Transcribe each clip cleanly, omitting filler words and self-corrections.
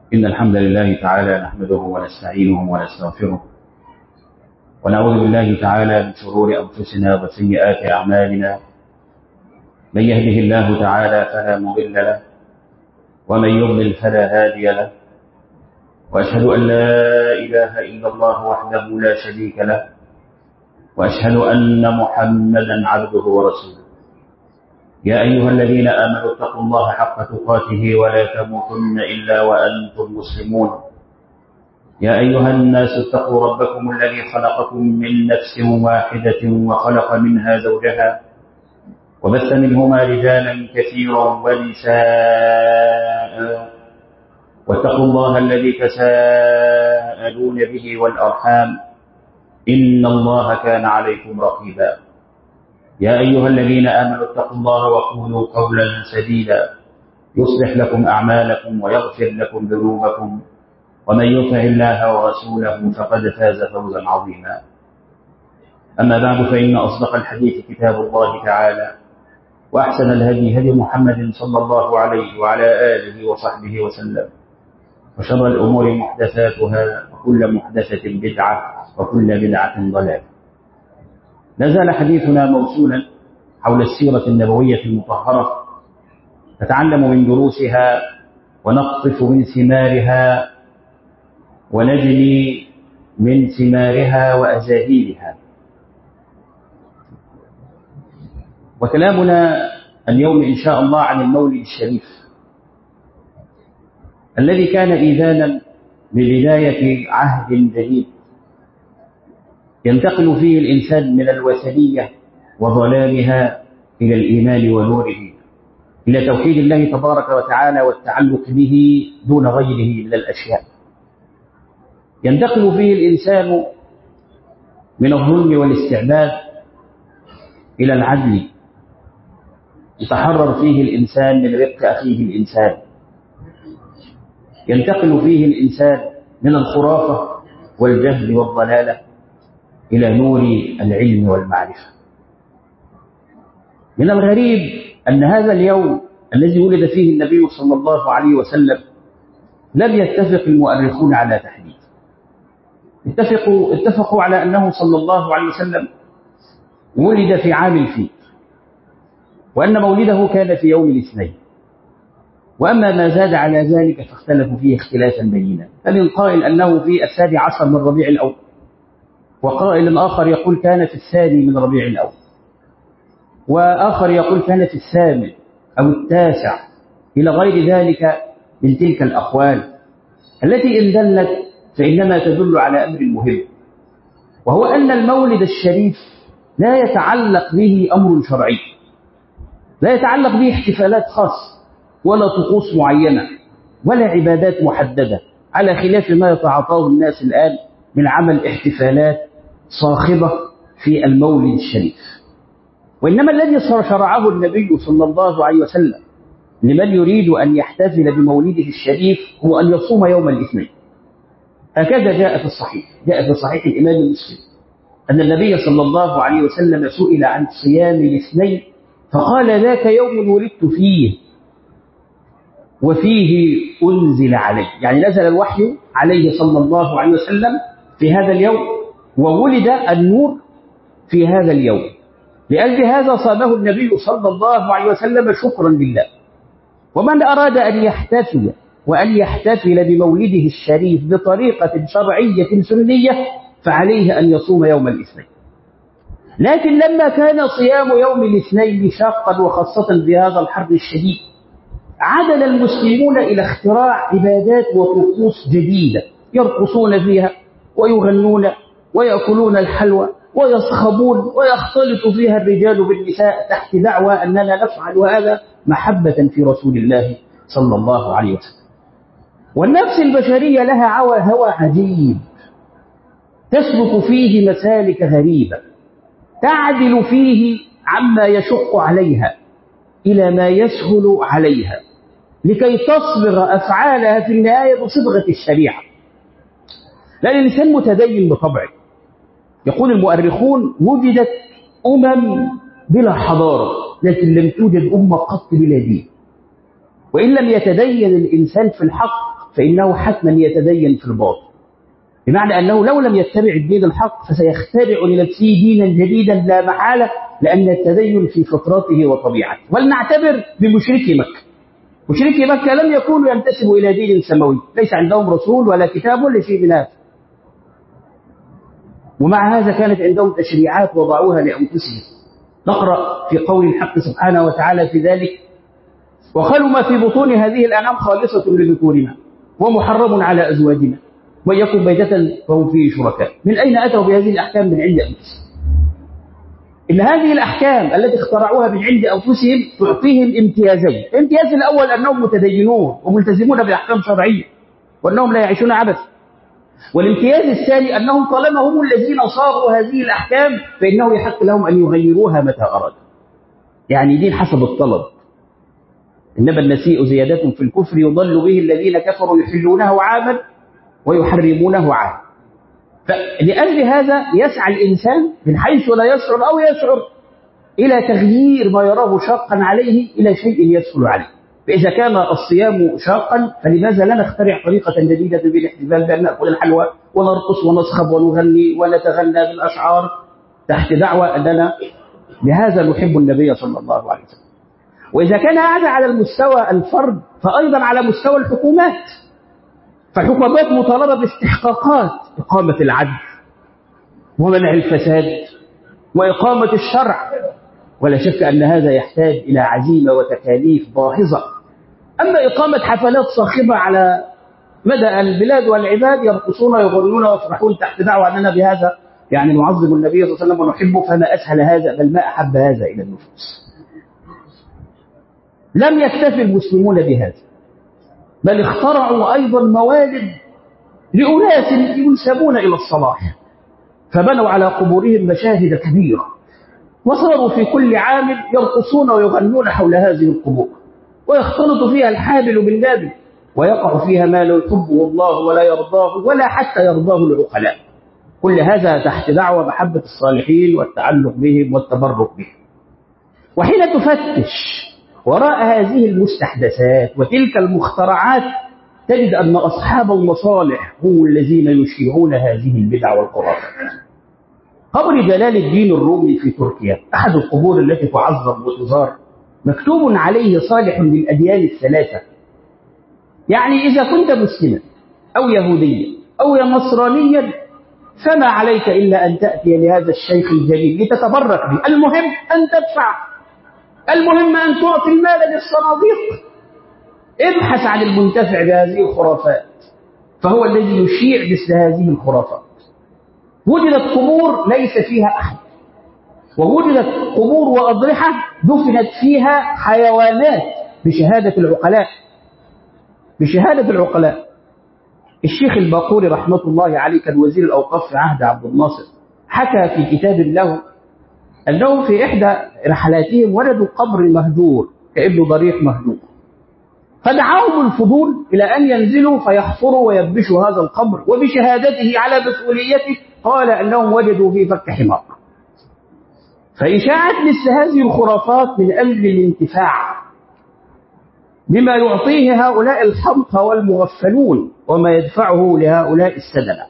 إن الحمد لله تعالى نحمده ونستعينه ونستغفره ونعوذ بالله تعالى من شرور أنفسنا وسيئات أعمالنا. من يهده الله تعالى فلا مضل له ومن يضلل فلا هادي له، وأشهد أن لا إله إلا الله وحده لا شريك له، وأشهد أن محمدا عبده ورسوله. يا أيها الذين آمنوا اتقوا الله حق تقاته ولا تموتن إلا وأنتم مسلمون. يا أيها الناس اتقوا ربكم الذي خلقكم من نفس واحدة وخلق منها زوجها وبث منهما رجالا كثيرا ونساء، واتقوا الله الذي تساءلون به والأرحام إن الله كان عليكم رقيبا. يا أيها الذين آمنوا اتقوا الله وقولوا قولا سديدا يصلح لكم أعمالكم ويغفر لكم ذنوبكم، ومن يطع الله ورسوله فقد فاز فوزا عظيما. أما بعد، فإن أصدق الحديث كتاب الله تعالى، وأحسن الهدي هدي محمد صلى الله عليه وعلى آله وصحبه وسلم، وشر الأمور محدثاتها، وكل محدثة بدعة، وكل بدعة ضلالة. نزال حديثنا موصولا حول السيرة النبوية المطهرة، نتعلم من دروسها ونقطف من ثمارها ونجني من ثمارها وأزاهيرها. وكلامنا اليوم إن شاء الله عن المولد الشريف الذي كان إذانا ببداية عهد جديد ينتقل فيه الإنسان من الوثنية وظلامها إلى الإيمان ونوره، إلى توحيد الله تبارك وتعالى والتعلق به دون غيره من الأشياء. ينتقل فيه الإنسان من الظلم والاستعباد إلى العدل، يتحرر فيه الإنسان من رق أخيه الإنسان. ينتقل فيه الإنسان من الخرافة والجهل والضلالة إلى نور العلم والمعرفة. من الغريب أن هذا اليوم الذي ولد فيه النبي صلى الله عليه وسلم لم يتفق المؤرخون على تحديد. اتفقوا على أنه صلى الله عليه وسلم ولد في عام الفيل، وأن مولده كان في يوم الاثنين. وأما ما زاد على ذلك فاختلفوا فيه اختلافا بينا، فمن قائل أنه في 11 من ربيع الأول، وقائل آخر يقول كان في 2 من ربيع الأول، وآخر يقول كان في 8 أو 9، إلى غير ذلك من تلك الأقوال التي إن دلت فإنما تدل على أمر مهم، وهو أن المولد الشريف لا يتعلق به أمر شرعي، لا يتعلق به احتفالات خاصة ولا طقوس معينة ولا عبادات محددة، على خلاف ما يتعاطاه الناس الآن من عمل احتفالات صاخبة في المولد الشريف. وإنما الذي شرعه النبي صلى الله عليه وسلم لمن يريد أن يحتفل بمولده الشريف هو أن يصوم يوم الاثنين. هكذا جاء في صحيح الإمام مسلم أن النبي صلى الله عليه وسلم سئل عن صيام الاثنين فقال ذاك يوم ولدت فيه وفيه أنزل عليه، يعني نزل الوحي عليه صلى الله عليه وسلم في هذا اليوم، وولد النور في هذا اليوم. لأجل هذا صامه النبي صلى الله عليه وسلم شكرا لله. ومن أراد أن يحتفل وأن يحتفل بمولده الشريف بطريقة شرعية سنية فعليه أن يصوم يوم الاثنين. لكن لما كان صيام يوم الاثنين شاقا وخاصة في هذا الحر الشديد، عدل المسلمون إلى اختراع عبادات وطقوس جديدة يرقصون فيها ويغنون ويأكلون الحلوى ويصخبون ويختلط فيها الرجال بالنساء تحت دعوى أننا نفعل هذا محبة في رسول الله صلى الله عليه وسلم. والنفس البشرية لها هوى عجيب تسلك فيه مسالك غريبة، تعدل فيه عما يشق عليها إلى ما يسهل عليها لكي تصبغ أفعالها في النهاية بصبغة الشريعة. لأن الإنسان متدين بطبعه. يقول المؤرخون وجدت بلا حضارة، لكن لم توجد قط بلا دين. وإن لم يتدين الإنسان في الحق فإنه حتما يتدين في الباطل، بمعنى أنه لو لم يتبع الدين الحق فسيخترع لنفسه دينا جديدا لا محالة، لأن التدين في فطرته وطبيعته. ولنعتبر بمشركي مكة. مشركي مكة لم يكونوا ينتسبوا إلى دين سماوي، ليس عندهم رسول ولا كتاب ولا شيء من هذا، ومع هذا كانت عندهم تشريعات وضعوها لأنفسهم. نقرأ في قول الحق سبحانه وتعالى في ذلك: وقالوا ما في بطون هذه الأنعام خالصة لذكورنا ومحرم على أزواجنا وإن يكن ميتة فهم فيه شركاء. من أين أتوا بهذه الأحكام؟ من عند أنفسهم. إن هذه الأحكام التي اخترعوها من عند أنفسهم تعطيهم امتيازين. الامتياز الأول أنهم متدينون وملتزمون بأحكام شرعية وأنهم لا يعيشون عبثا. والامتياز الثاني أنهم طالما هم الذين صاغوا هذه الأحكام فإنه يحق لهم أن يغيروها متى أرادوا. يعني دين حسب الطلب. إنما النسيء زيادة في الكفر يضل به الذين كفروا يحلونه عاما ويحرمونه عاما. فلأجل هذا يسعى الإنسان من حيث لا يشعر أو يشعر إلى تغيير ما يراه شاقا عليه إلى شيء يسهل عليه. فإذا كان الصيام شاقا فلماذا لا نخترع طريقة جديدة بالاحتفال بأن نأكل الحلوى ونرقص ونصخب ونغني ونتغنى بالأشعار تحت دعوى أننا بهذا نحب النبي صلى الله عليه وسلم. وإذا كان هذا على المستوى الفرد فأيضا على مستوى الحكومات. فالحكومات مطالبة باستحقاقات إقامة العدل ومنع الفساد وإقامة الشرع، ولا شك أن هذا يحتاج إلى عزيمة وتكاليف باهظة. أما إقامة حفلات صاخبة على مدى البلاد والعباد يرقصون ويغنون ويفرحون تحت دعوى أننا بهذا يعني نعظم النبي صلى الله عليه وسلم ونحبه، فما أسهل هذا بل ما أحب هذا إلى النفوس. لم يكتفي المسلمون بهذا بل اخترعوا أيضا موالد لأناس ينسبون إلى الصلاح، فبنوا على قبورهم مشاهد كبيرة وصاروا في كل عام يرقصون ويغنون حول هذه القبور، ويختلط فيها الحابل بالنابل، ويقع فيها ما لا يحبه الله ولا يرضاه ولا حتى يرضاه العقلاء. كل هذا تحت دعوى محبة الصالحين والتعلق بهم والتبرك بهم. وحين تفتش وراء هذه المستحدثات وتلك المخترعات تجد أن أصحاب المصالح هم الذين يشيعون هذه البدع والخرافات. قبر جلال الدين الرومي في تركيا أحد القبور التي تعظم وتزار مكتوب عليه صالح للأديان الثلاثة. يعني إذا كنت مسلما أو يهوديا أو نصرانيا فما عليك إلا أن تأتي لهذا الشيخ الجليل لتتبرك به. المهم أن تدفع، المهم أن تعطي المال للصناديق. ابحث عن المنتفع بهذه الخرافات فهو الذي يشيع مثل هذه الخرافات. وجدت قبور ليس فيها أحد، ووجدت قبور وأضرحة دفنت فيها حيوانات بشهادة العقلاء، بشهادة العقلاء. الشيخ الباقوري رحمة الله عليه كان وزير الأوقاف في عهد عبد الناصر، حكى في كتاب له أنه في إحدى رحلاتهم وجدوا قبر مهجور كابن ضريح مهجور، فدعاهم الفضول إلى أن ينزلوا فيحفروا ويبشوا هذا القبر، وبشهادته على مسؤوليته قال أنهم وجدوا فيه فك حمار. فإشاعة مثل هذه الخرافات من أجل الانتفاع بما يعطيه هؤلاء الحمقى والمغفلون وما يدفعه لهؤلاء السدنة.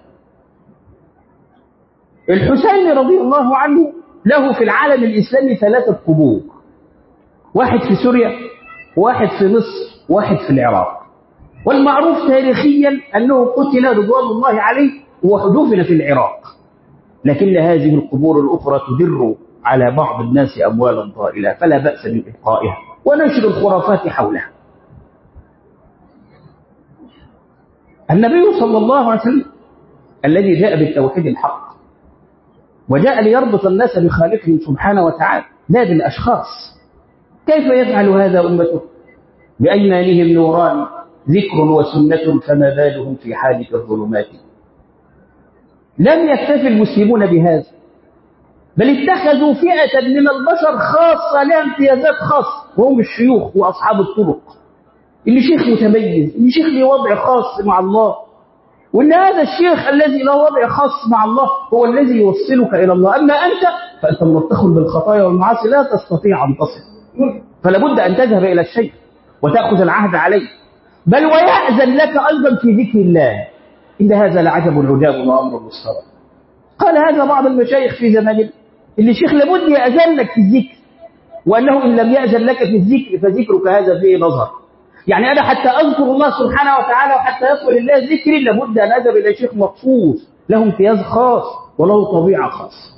الحسين رضي الله عنه له في العالم الإسلامي 3 قبور، واحد في سوريا، واحد في مصر، واحد في العراق. والمعروف تاريخيا أنه قتل رضوان الله عليه ودفن في العراق، لكن هذه القبور الأخرى تدر على بعض الناس أموالا طائلة، فلا بأس من إبقائها ونشر الخرافات حولها. النبي صلى الله عليه وسلم الذي جاء بالتوحيد الحق وجاء ليربط الناس بخالقهم سبحانه وتعالى لا بالأشخاص، كيف يفعل هذا أمته؟ بأيمانهم نوران ذكر وسنة فما بالهم في حالك الظلمات. لم يكتفي المسلمون بهذا بل اتخذوا فئة من البشر خاصة لها امتيازات خاصة، وهم الشيوخ وأصحاب الطرق. اللي شيخ متميز، اللي شيخ له وضع خاص مع الله، وإن هذا الشيخ الذي له وضع خاص مع الله هو الذي يوصلك إلى الله. أما أنت فأنت مرتخ بالخطايا والمعاصي لا تستطيع أن تصل، فلا بد أن تذهب إلى الشيخ وتأخذ العهد عليه بل ويأذن لك أيضا في ذكر الله. إن هذا لعجب عجاب وأمر مستغرب. قال هذا بعض المشايخ في زماننا، اللي الشيخ لابد يأذن لك في الذكر، وأنه إن لم يأذن لك في الذكر فذكرك هذا فيه نظر. يعني أنا حتى أذكر الله سبحانه وتعالى وحتى يصل الله ذكري لابد أن أذهب إلى شيخ مخصوص له امتياز خاص وله طبيعة خاصة.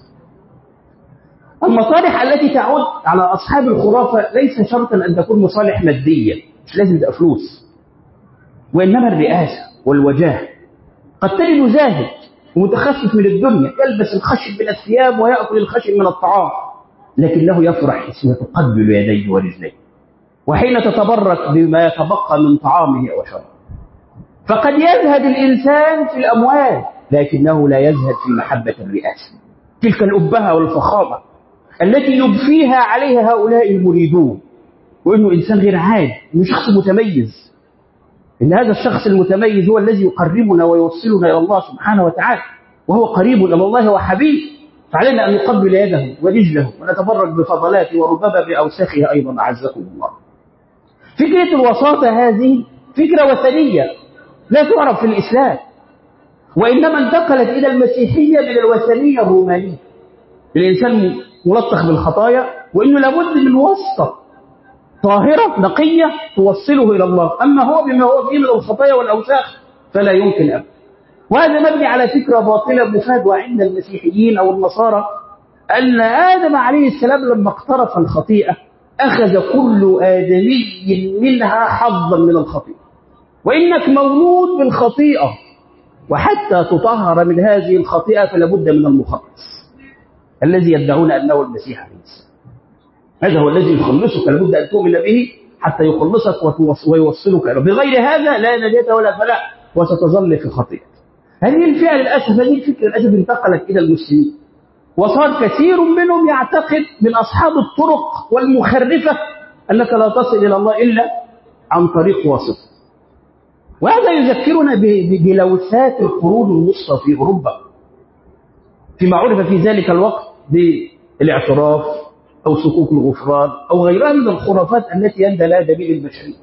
المصالح التي تعود على أصحاب الخرافة ليس شرطا أن تكون مصالح مادية، مش لازم تبقى فلوس، وإنما الرئاسة والوجاه. قد تجد زاهد ومتخفف من الدنيا يلبس الخشب من الثياب ويأكل الخشب من الطعام، لكنه يفرح حين تقبل يديه ورجليه وحين تتبرك بما يتبقى من طعامه وشرابه. فقد يزهد الإنسان في الأموال لكنه لا يزهد في محبة الرئاسة، تلك الأبهة والفخامة التي يبفيها عليها هؤلاء المريدون، وإنه إنسان غير عادي، إنه شخص متميز، إن هذا الشخص المتميز هو الذي يقربنا ويوصلنا إلى الله سبحانه وتعالى، وهو قريب إلى الله وحبيب، فعلينا أن نقبل يده ورجله ونتبرك بفضلاته وربما بأوساخها أيضا أعزكم الله. فكرة الوساطة هذه فكرة وثنية لا تعرف في الإسلام، وإنما انتقلت إلى المسيحية من الوثنية الرومانية. الإنسان ملطخ بالخطايا وإنه لابد من واسطة طاهرة نقية توصله إلى الله، أما هو بما هو فيه من الخطايا والأوساخ فلا يمكن أبدا. وهذا مبني على فكرة باطلة مفادة عند المسيحيين أو النصارى، أن آدم عليه السلام لما اقترف الخطيئة أخذ كل آدمي منها حظا من الخطيئة، وإنك مولود بالخطيئة، وحتى تطهر من هذه الخطيئة فلا بد من المخلص الذي يدعون أنه المسيح عليه السلام. هذا هو الذي يخلصك، لابد أن تؤمن به حتى يخلصك ويوصلك إليه، بغير هذا لا نجاة ولا فلاح وستظل في خطيئة. هذه الفئة للأسف، هذه الفكرة للأسف انتقلت إلى المسلمين، وصار كثير منهم يعتقد من أصحاب الطرق والمخرفة أنك لا تصل إلى الله إلا عن طريق واسطة. وهذا يذكرنا بلوثات القرون الوسطى في أوروبا، فيما عرف في ذلك الوقت بالاعتراف أو صكوك الغفران أو غيرها من الخرافات التي يندى لها دليل البشرية.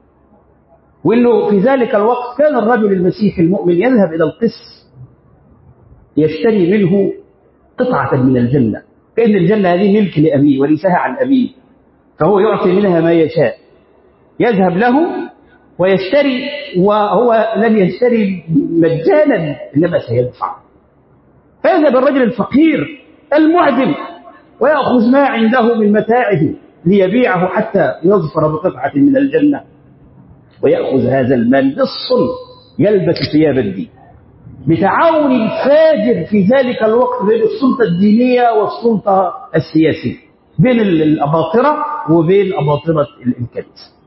وإنه في ذلك الوقت كان الرجل المسيحي المؤمن يذهب إلى القس يشتري منه قطعة من الجنة، كأن الجنة هذه ملك لأبيه ورثها عن أبيه، فهو يعطي منها ما يشاء. يذهب له ويشتري، وهو لم يشتري مجانا إنما سيدفع. فيذهب الرجل الفقير المعدم ويأخذ ما عنده من متاعه ليبيعه حتى يظفر بقطعة من الجنة، ويأخذ هذا المال بالصلب يلبس ثياب الدين بتعاون الفاجر في ذلك الوقت بين السلطة الدينية والسلطة السياسية، بين الأباطرة وبين أباطرة الكنيسة.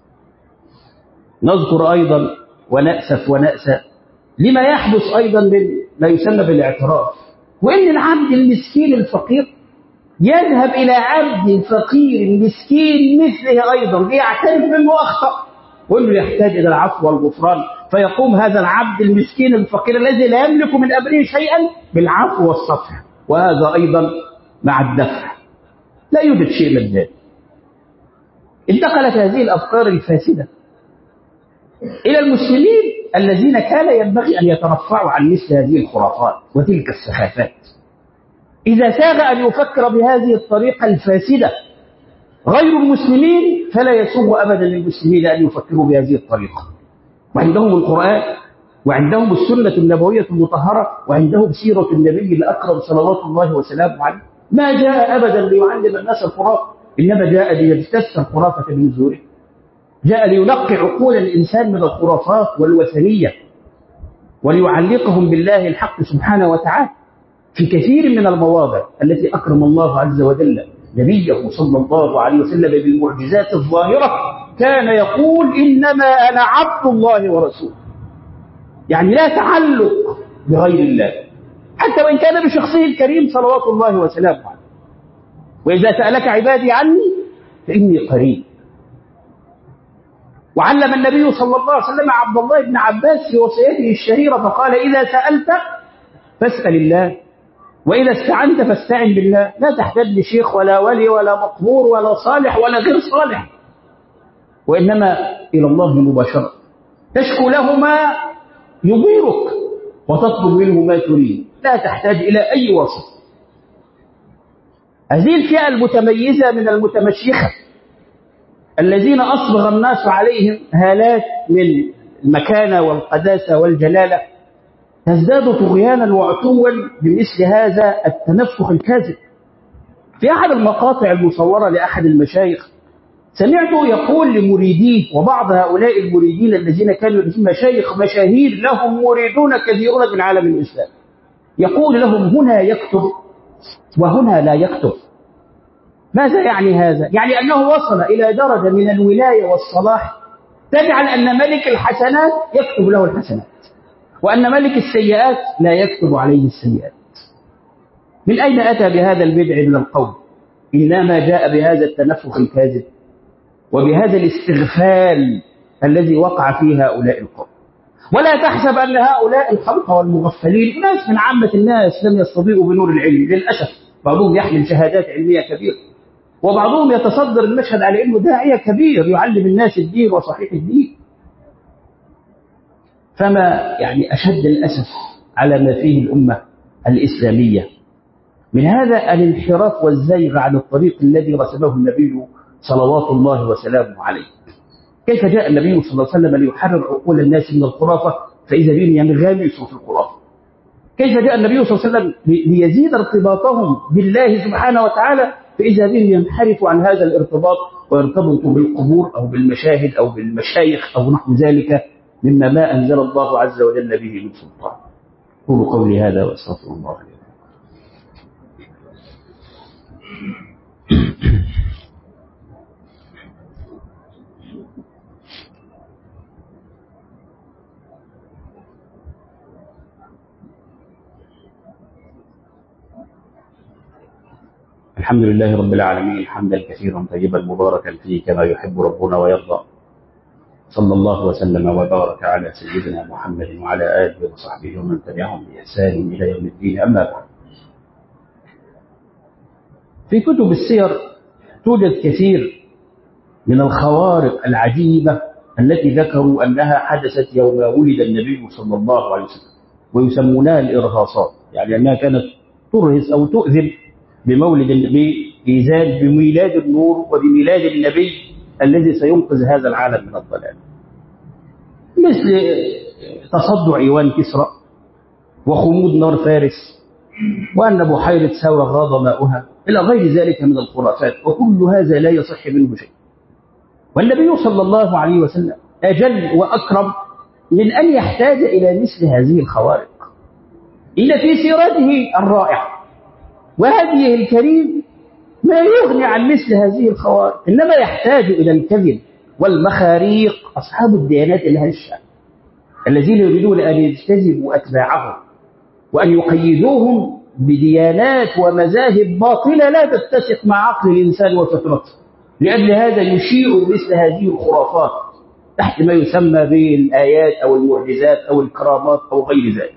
نذكر أيضا ونأسف ونأسى لما يحدث أيضا من ما يسمى بالاعتراف، وإن العبد المسكين الفقير يذهب إلى عبد فقير مسكين مثله أيضا ليعترف منه أخطأ وإنه يحتاج إلى العفو والغفران، فيقوم هذا العبد المسكين الفقير الذي لا يملك من أمره شيئا بالعفو والصفح، وهذا أيضا مع الدفع، لا يوجد شيء مجاني. انتقلت هذه الأفكار الفاسدة إلى المسلمين الذين كان ينبغي أن يترفعوا عن مثل هذه الخرافات وتلك السخافات. إذا ساغ أن يفكر بهذه الطريقة الفاسدة غير المسلمين فلا يسوغ أبدا للمسلمين أن يفكروا بهذه الطريقة، وعندهم القرآن وعندهم السنة النبوية المطهرة وعندهم سيرة النبي الأكرم صلوات الله وسلامه عليه. ما جاء أبدا ليعلم الناس الخرافة، إنما جاء ليجتث الخرافة من زوره، جاء لينقي عقول الإنسان من الخرافات والوثنية وليعلقهم بالله الحق سبحانه وتعالى. في كثير من المواضع التي أكرم الله عز وجل نبيه صلى الله عليه وسلم بالمعجزات الظاهرة كان يقول إنما أنا عبد الله ورسوله، يعني لا تعلق بغير الله حتى وإن كان بشخصه الكريم صلوات الله وسلامه عليه. وإذا سألك عبادي عني فإني قريب. وعلم النبي صلى الله عليه وسلم عبد الله بن عباس في وصيته الشهيرة فقال إذا سألت فاسأل الله وإذا استعنت فاستعن بالله، لا تحتاج لشيخ ولا ولي ولا مقبور ولا صالح ولا غير صالح، وإنما إلى الله مباشرة. تشكو له ما يضيرك وتطلب منه ما تريد، لا تحتاج إلى أي وسط. هذه الفئة المتميزة من المتمشيخة الذين أصبغ الناس عليهم هالات من المكانة والقداسة والجلالة تزداد طغيانا وعتوا بمثل هذا التنفخ الكاذب. في أحد المقاطع المصورة لأحد المشايخ سمعته يقول لمريديه، وبعض هؤلاء المريدين الذين كانوا مشايخ مشاهير لهم مريدون كثيرون من عالم الإسلام، يقول لهم هنا يكتب وهنا لا يكتب. ماذا يعني هذا؟ يعني أنه وصل إلى درجة من الولاية والصلاح تجعل أن ملك الحسنات يكتب له الحسنات، وأن ملك السيئات لا يكتب عليه السيئات. من أين أتى بهذا البدع من القول؟ إنما جاء بهذا التنفخ الكاذب وبهذا الاستغفال الذي وقع فيه هؤلاء القوم. ولا تحسب أن هؤلاء الخلق والمغفلين ناس من عامة الناس لم يستضيئوا بنور العلم، للأسف بعضهم يحمل شهادات علمية كبيرة، وبعضهم يتصدر المشهد على أنه داعية كبير يعلم الناس الدين وصحيح الدين. فما يعني أشد الأسف على ما فيه الأمة الإسلامية من هذا الانحراف والزيغ عن الطريق الذي رسمه النبي صلوات الله وسلامه عليه. كيف جاء النبي صلى الله عليه وسلم ليحرر عقول الناس من الخرافة فإذا بهم ينغمسوا في الخرافة؟ كيف جاء النبي صلى الله عليه وسلم ليزيد ارتباطهم بالله سبحانه وتعالى فإذا بهم ينحرفوا عن هذا الارتباط ويرتبطوا بالقبور أو بالمشاهد أو بالمشايخ أو نحو ذلك مما ما أنزل الله عز وجل به من سلطان. قولوا قولي هذا وأستغفر الله لي. الحمد لله رب العالمين حمدا كثيرا طيبا مباركا فيه كما يحب ربنا ويرضى. صلى الله وسلم وبارك على سيدنا محمد وعلى آله وصحبه ومن تبعهم بإحسان إلى يوم الدين. أما بعد، في كتب السير توجد كثير من الخوارق العجيبة التي ذكروا أنها حدثت يوم ولد النبي صلى الله عليه وسلم، ويسمونها الإرهاصات، يعني أنها كانت ترهص أو تؤذن بميلاد النور وبميلاد النبي الذي سينقذ هذا العالم من الضلال، مثل تصدع إيوان كسرى وخمود نار فارس وأن بحيرة سوى غاض ماؤها إلى غير ذلك من الخرافات، وكل هذا لا يصح منه شيء. والنبي صلى الله عليه وسلم أجل وأكرم من أن يحتاج إلى مثل هذه الخوارق. إن في سيرته الرائعة وهديه الكريم ما يغني عن مثل هذه الخوارق، إنما يحتاج إلى الكذب والمخاريق أصحاب الديانات الهشة الذين يريدون أن يجتذبوا أتباعهم وأن يقيدوهم بديانات ومذاهب باطلة لا تتسق مع عقل الإنسان وفطرته. لأجل هذا يشيع مثل هذه الخرافات تحت ما يسمى بالآيات أو المعجزات أو الكرامات أو غير ذلك.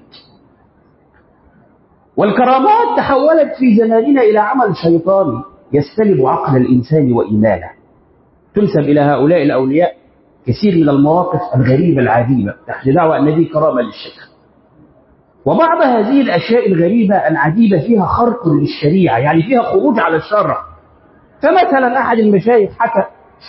والكرامات تحولت في زماننا إلى عمل شيطاني يستلب عقل الإنسان وإيمانه. تنسب إلى هؤلاء الأولياء كثير من المواقف الغريبة العجيبة تحت دعوى أن هذه كرامة للشيخ. وبعض هذه الأشياء الغريبة العجيبة فيها خرق للشريعة، يعني فيها خروج على الشرع. فمثلا أحد المشايخ حكى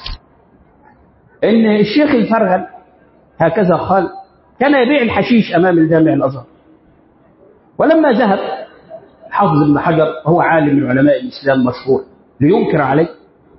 أن الشيخ الفرغل هكذا قال كان يبيع الحشيش أمام الجامع الأزهر، ولما ذهب حافظ ابن حجر وهو عالم من علماء الإسلام مشهور لينكر عليه،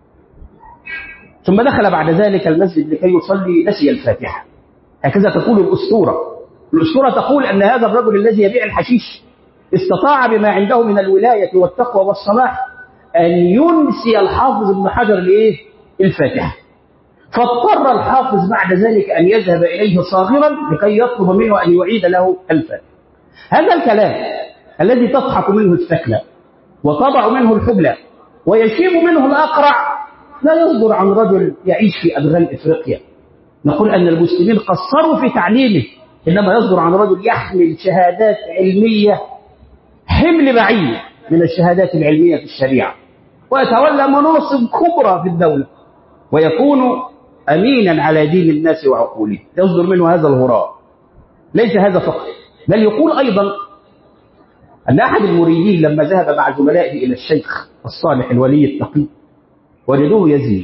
ثم دخل بعد ذلك المسجد لكي يصلي نسي الفاتحة. هكذا تقول الأسطورة. الأسطورة تقول أن هذا الرجل الذي يبيع الحشيش استطاع بما عنده من الولاية والتقوى والصلاح أن ينسي الحافظ ابن حجر الفاتحة، فاضطر الحافظ بعد ذلك أن يذهب إليه صاغرا لكي يطلب منه أن يعيد له الفاتحة. هذا الكلام الذي تضحك منه الثكلى وتضع منه الحبلى ويشيب منه الأقرع لا يصدر عن رجل يعيش في أدغال إفريقيا. نقول أن المسلمين قصروا في تعليمه، إنما يصدر عن رجل يحمل شهادات علمية حمل بعيد من الشهادات العلمية في الشريعة، ويتولى مناصب كبرى في الدولة، ويكون أمينا على دين الناس وعقولهم، يصدر منه هذا الهراء. ليس هذا فقط، بل يقول أيضا أن أحد المريدين لما ذهب مع زملائه إلى الشيخ الصالح الولي التقي وجدوه يزني،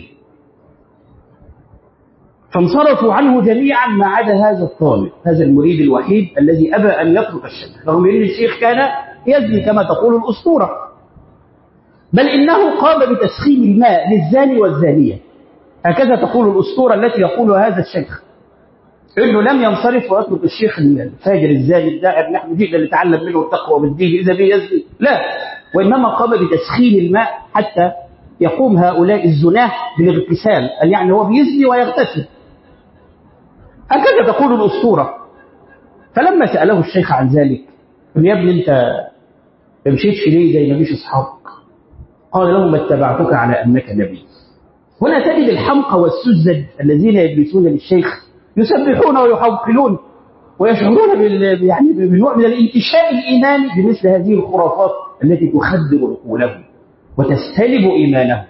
فانصرفوا عنه جميعا ما عدا هذا الطالب، هذا المريد الوحيد الذي أبى أن يترك الشيخ، رغم أن الشيخ كان يزني كما تقول الأسطورة، بل إنه قام بتسخين الماء للزاني والزانية، هكذا تقول الأسطورة التي يقولها هذا الشيخ، إنه لم ينصرف ويترك الشيخ الفاجر الزاني الداعر نحن جئنا نتعلم منه التقوى والدين إذا به يزني، لا، وإنما قام بتسخين الماء حتى يقوم هؤلاء الزناه بالاغتسال، يعني هو بيزني ويغتسل، هكذا تقول الأسطورة. فلما سأله الشيخ عن ذلك قال يا ابني أنت ما مشيتش ليه زي ما مشي أصحابك؟ قال له ما اتبعتك على أنك نبي. هنا تجد الحمقى والسذج الذين يجلسون للشيخ يسبحون ويحوقلون ويشعرون يعني بنوع من الانتشاء الإيماني بمثل هذه الخرافات التي تخدر عقولهم وتستلب إيمانهم.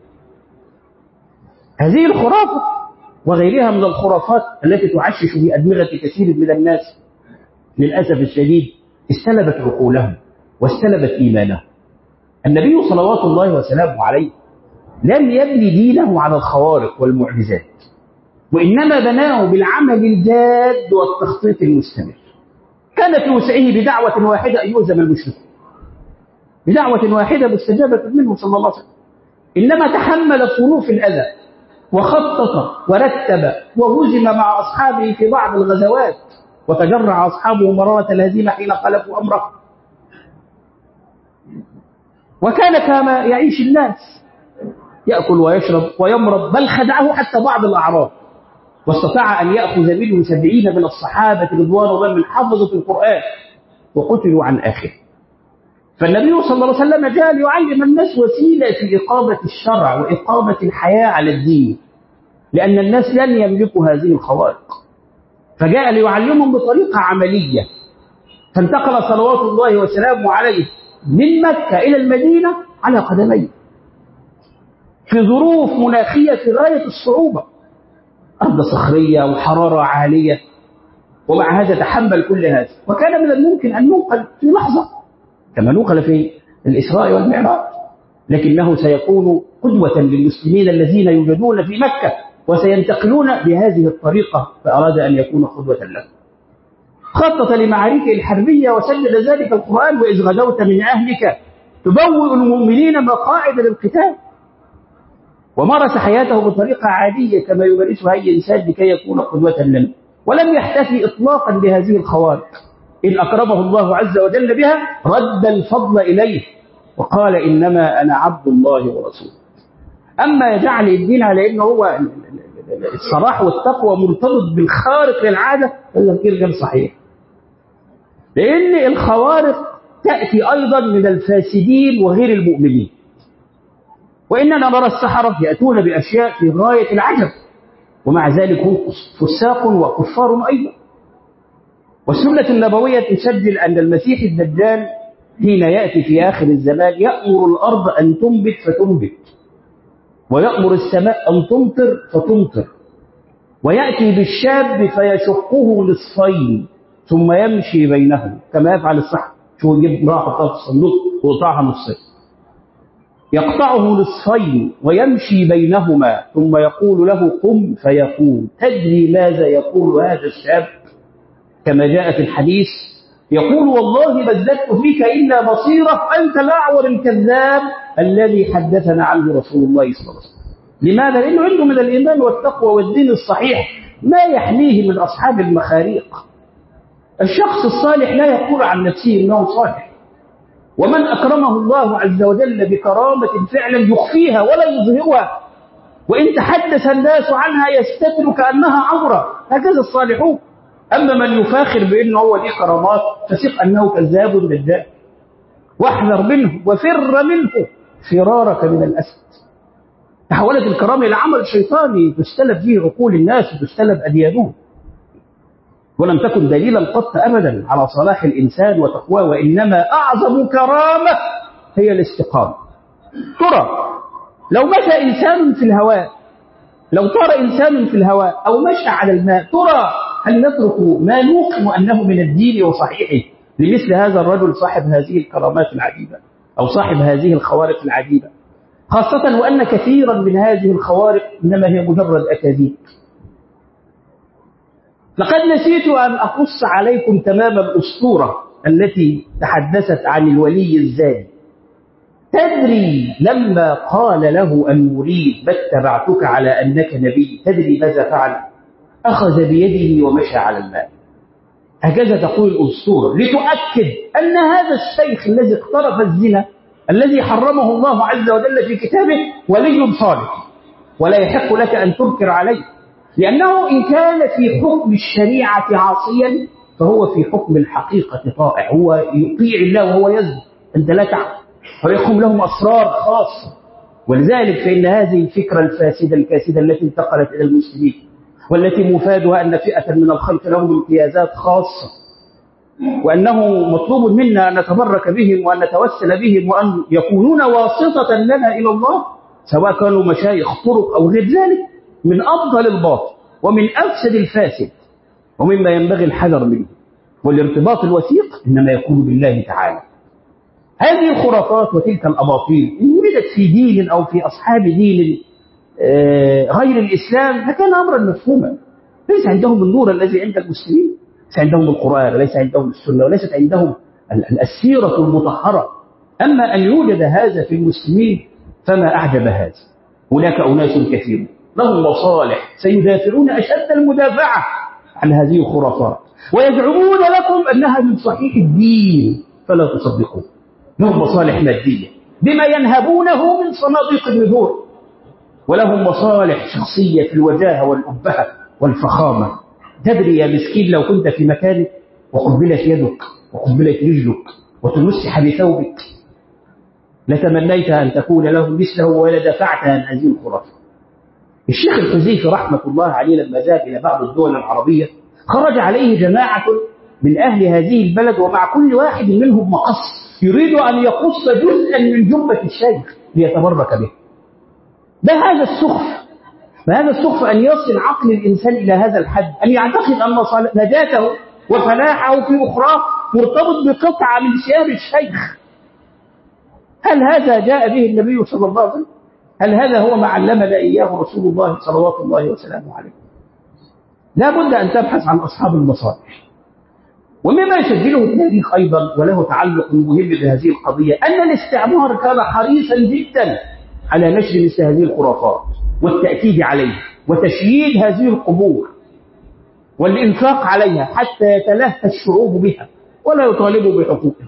هذه الخرافة وغيرها من الخرافات التي تعشش في أدمغة كثير من الناس للأسف الشديد استلبت عقولهم واستلبت إيمانهم. النبي صلوات الله وسلامه عليه لم يبني دينه على الخوارق والمعجزات، وإنما بناه بالعمل الجاد والتخطيط المستمر. كان في وسعه بدعوة واحدة أن يهزم المشركون، بدعوة واحدة مستجابة منه صلى الله عليه وسلم، إنما تحمل صنوف الأذى وخطط ورتب وهزم مع أصحابه في بعض الغزوات، وتجرع أصحابه مرارة الهزيمة حين خالفوا أمره، وكان كما يعيش الناس يأكل ويشرب ويمرض، بل خدعه حتى بعض الأعراب، واستطاع أن يأخذ منه 70 من الصحابة رضوان الله من حفظة القرآن وقتلوا عن آخره. فالنبي صلى الله عليه وسلم جاء ليعلم الناس وسيلة في إقامة الشرع وإقامة الحياة على الدين، لأن الناس لن يملكوا هذه الخوارق، فجاء ليعلمهم بطريقة عملية. فانتقل صلوات الله وسلامه عليه من مكة إلى المدينة على قدميه في ظروف مناخية في غاية الصعوبة، أرض صخرية وحرارة عالية، ومع هذا تحمل كل هذا، وكان من الممكن أن ينقل في لحظة كما نقل في الإسراء والمعراج، لكنه سيكون قدوة للمسلمين الذين يوجدون في مكة وسينتقلون بهذه الطريقة، فأراد أن يكون قدوة لهم. خطط لمعاركه الحربية وسجل ذلك القرآن وإذ غدوت من أهلك تبوئ المؤمنين مقاعد للقتال، ومارس حياته بطريقة عادية كما يمارسها أي إنسان لكي يكون قدوة لنا، ولم يحتفي إطلاقا بهذه الخوارق. إن أكرمه الله عز وجل بها رد الفضل إليه وقال إنما أنا عبد الله ورسوله. أما يجعل الدين على إنه هو الصلاح والتقوى مرتبط بالخارق للعادة، هذا غير صحيح، لأن الخوارق تأتي أيضا من الفاسدين وغير المؤمنين، وإننا نرى السحرة يأتون بأشياء في غاية العجب، ومع ذلك هم فساق وكفار أيضا. والسنة النبوية تسجل أن المسيح الدجال حين يأتي في آخر الزمان يأمر الأرض أن تنبت فتنبت، ويأمر السماء أن تمطر فتمطر، ويأتي بالشاب فيشقه نصفين ثم يمشي بينهم كما يفعل السحر. شو يجيب امرأة حطها في الصندوق ويقطعها نصين، يقطعه نصفين ويمشي بينهما ثم يقول له قم فيقوم. تدري ماذا يقول هذا الشاب؟ كما جاء في الحديث يقول والله ما ازددت فيك إلا بصيرة، أنت الأعور الكذاب الذي حدثنا عنه رسول الله صلى الله عليه وسلم. لماذا؟ لأنه عنده من الإيمان والتقوى والدين الصحيح ما يحميه من أصحاب المخاريق. الشخص الصالح لا يقول عن نفسه إنه صالح، ومن أكرمه الله عز وجل بكرامة فعلا يخفيها ولا يظهرها، وإن تحدث الناس عنها يستتر كأنها عورة، هكذا الصالحون. أما من يفاخر بأنه هو ليه كرامات فثق أنه كذاب دجال، واحذر منه وفر منه فرارك من الأسد. تحولت الكرامة إلى عمل شيطاني تستلب فيه عقول الناس وتستلب أديانهم، ولم تكن دليلا قط أبدا على صلاح الإنسان وتقواه، وإنما أعظم كرامة هي الاستقامة. ترى لو مشى إنسان في الهواء لو طار إنسان في الهواء أو مشى على الماء ترى هل نترك ما نوقن أنه من الدين وصحيحه لمثل هذا الرجل صاحب هذه الكرامات العجيبة أو صاحب هذه الخوارق العجيبة؟ خاصة وأن كثيرا من هذه الخوارق إنما هي مجرد أكاذيب. لقد نسيت أن أقص عليكم تمام الأسطورة التي تحدثت عن الولي الزاني. تدري لما قال له المريد بل اتبعتك على أنك نبي، تدري ماذا فعل؟ أخذ بيده ومشى على الماء. هكذا تقول الأسطورة لتؤكد أن هذا الشيخ الذي اقترف الزنا الذي حرمه الله عز وجل في كتابه ولي صالح، ولا يحق لك أن تنكر عليه، لأنه إن كان في حكم الشريعة عاصيا فهو في حكم الحقيقة طائع، هو يطيع الله وهو يزن، أنت لا تعلم، فيحكم لهم أسرار خاصة. ولذلك فإن هذه الفكرة الفاسدة الكاسدة التي انتقلت إلى المسلمين والتي مفادها أن فئة من الخلق لهم امتيازات خاصة، وأنه مطلوب منا أن نتبرك بهم وأن نتوسل بهم وأن يكونون واسطة لنا إلى الله، سواء كانوا مشايخ طرق أو غير ذلك، من أفضل الباطل ومن أفسد الفاسد ومما ينبغي الحذر منه. والارتباط الوثيق إنما يكون بالله تعالى. هذه الخرافات وتلك الأباطيل إن وجدت في دين أو في أصحاب دين غير الإسلام فكان أمرا مفهوما. ليس عندهم النور الذي عند المسلمين، ليس عندهم القرآن، وليس عندهم السنة، وليست عندهم السيرة المطهرة. أما أن يوجد هذا في المسلمين فما أعجب هذا. هناك أناس كثيرون لهم مصالح سيدافعون أشد المدافعة عن هذه الخرافات ويزعمون لكم أنها من صحيح الدين، فلا تصدقوا. لهم مصالح مادية بما ينهبونه من صناديق النذور، ولهم مصالح شخصية في الوجاهة والأبهة والفخامة. تدري يا مسكين لو كنت في مكانك وقبلت يدك وقبلت رجلك وتمسح بثوبك لتمنيت أن تكون له مثله ولدفعت عن هذه الخرافة. الشيخ الحزيفي رحمة الله عليه لما ذهب إلى بعض الدول العربية خرج عليه جماعة من أهل هذه البلد، ومع كل واحد منهم مقص يريد أن يقص جزءا من جبة الشيخ ليتبرك به. ده هذا السخف، فهذا السخف أن يصل عقل الإنسان إلى هذا الحد، أن يعتقد أن نجاته وفلاحه في أخرى مرتبط بقطعة من ثياب الشيخ. هل هذا جاء به النبي صلى الله عليه وسلم؟ هل هذا هو ما علمنا إياه رسول الله صلوات الله وسلامه عليه؟ لا بد أن تبحث عن أصحاب المصالح. ومما يسجله التاريخ أيضا وله تعلق مهم بهذه القضية أن الاستعمار كان حريصا جدا على نشر مثل هذه الخرافات والتأكيد عليها وتشييد هذه القبور والإنفاق عليها حتى يتلهى الشعوب بها ولا يطالبوا بحقوقها.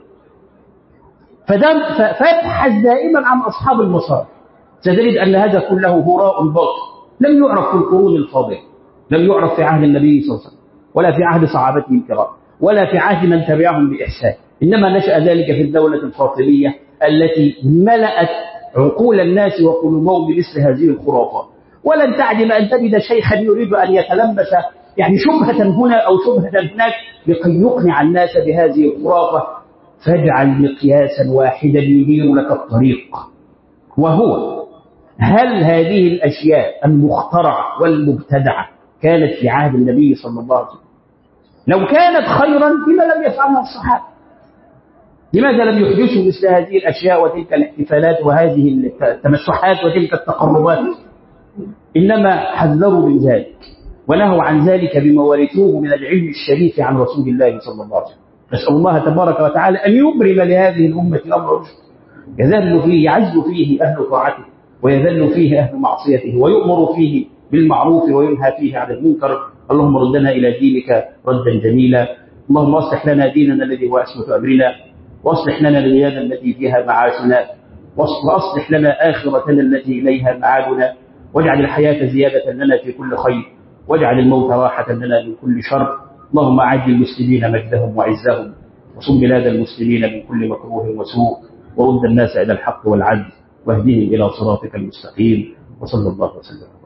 فابحث دائما عن أصحاب المصالح، ستجد أن هذا كله هراء باطل لم يعرف في القرون الفاضلة، لم يعرف في عهد النبي صلى الله عليه وسلم ولا في عهد صحابته الكرام ولا في عهد من تبعهم بإحسان. إنما نشأ ذلك في الدولة الفاطمية التي ملأت عقول الناس وقلوبهم بمثل هذه الخرافات. ولن تعجب أن تجد شيخا يريد أن يتلمس يعني شبهة هنا أو شبهة هناك لكي يقنع الناس بهذه الخرافة. فاجعل مقياسا واحدا ينير لك الطريق، وهو هل هذه الأشياء المخترعة والمبتدعة كانت في عهد النبي صلى الله عليه وسلم؟ لو كانت خيرا لما لم يفعلها الصحابة؟ لماذا لم يحدثوا مثل هذه الأشياء وتلك الاحتفالات وهذه التمسحات وتلك التقربات؟ إنما حذروا من ذلك ونهوا عن ذلك بما ورثوه من العلم الشريف عن رسول الله صلى الله عليه وسلم. نسأل الله تبارك وتعالى أن يبرم لهذه الأمة أمر رشد يذل فيه يعز فيه أهل طاعته ويذل فيه أهل معصيته ويؤمر فيه بالمعروف وينهى فيه عن المنكر. اللهم ردنا إلى دينك ردا جميلا. اللهم أصلح لنا ديننا الذي هو عصمة أمرنا، وأصلح لنا دنيانا التي فيها معاشنا، وأصلح لنا آخرتنا التي إليها معادنا، واجعل الحياة زيادة لنا في كل خير، واجعل الموت راحة لنا من كل شر. اللهم أعد المسلمين مجدهم وعزهم، وصم بلاد المسلمين من كل مكروه وسوء، ورد الناس إلى الحق والعدل، واهدهم إلى صراطك المستقيم. وصلى الله وسلم.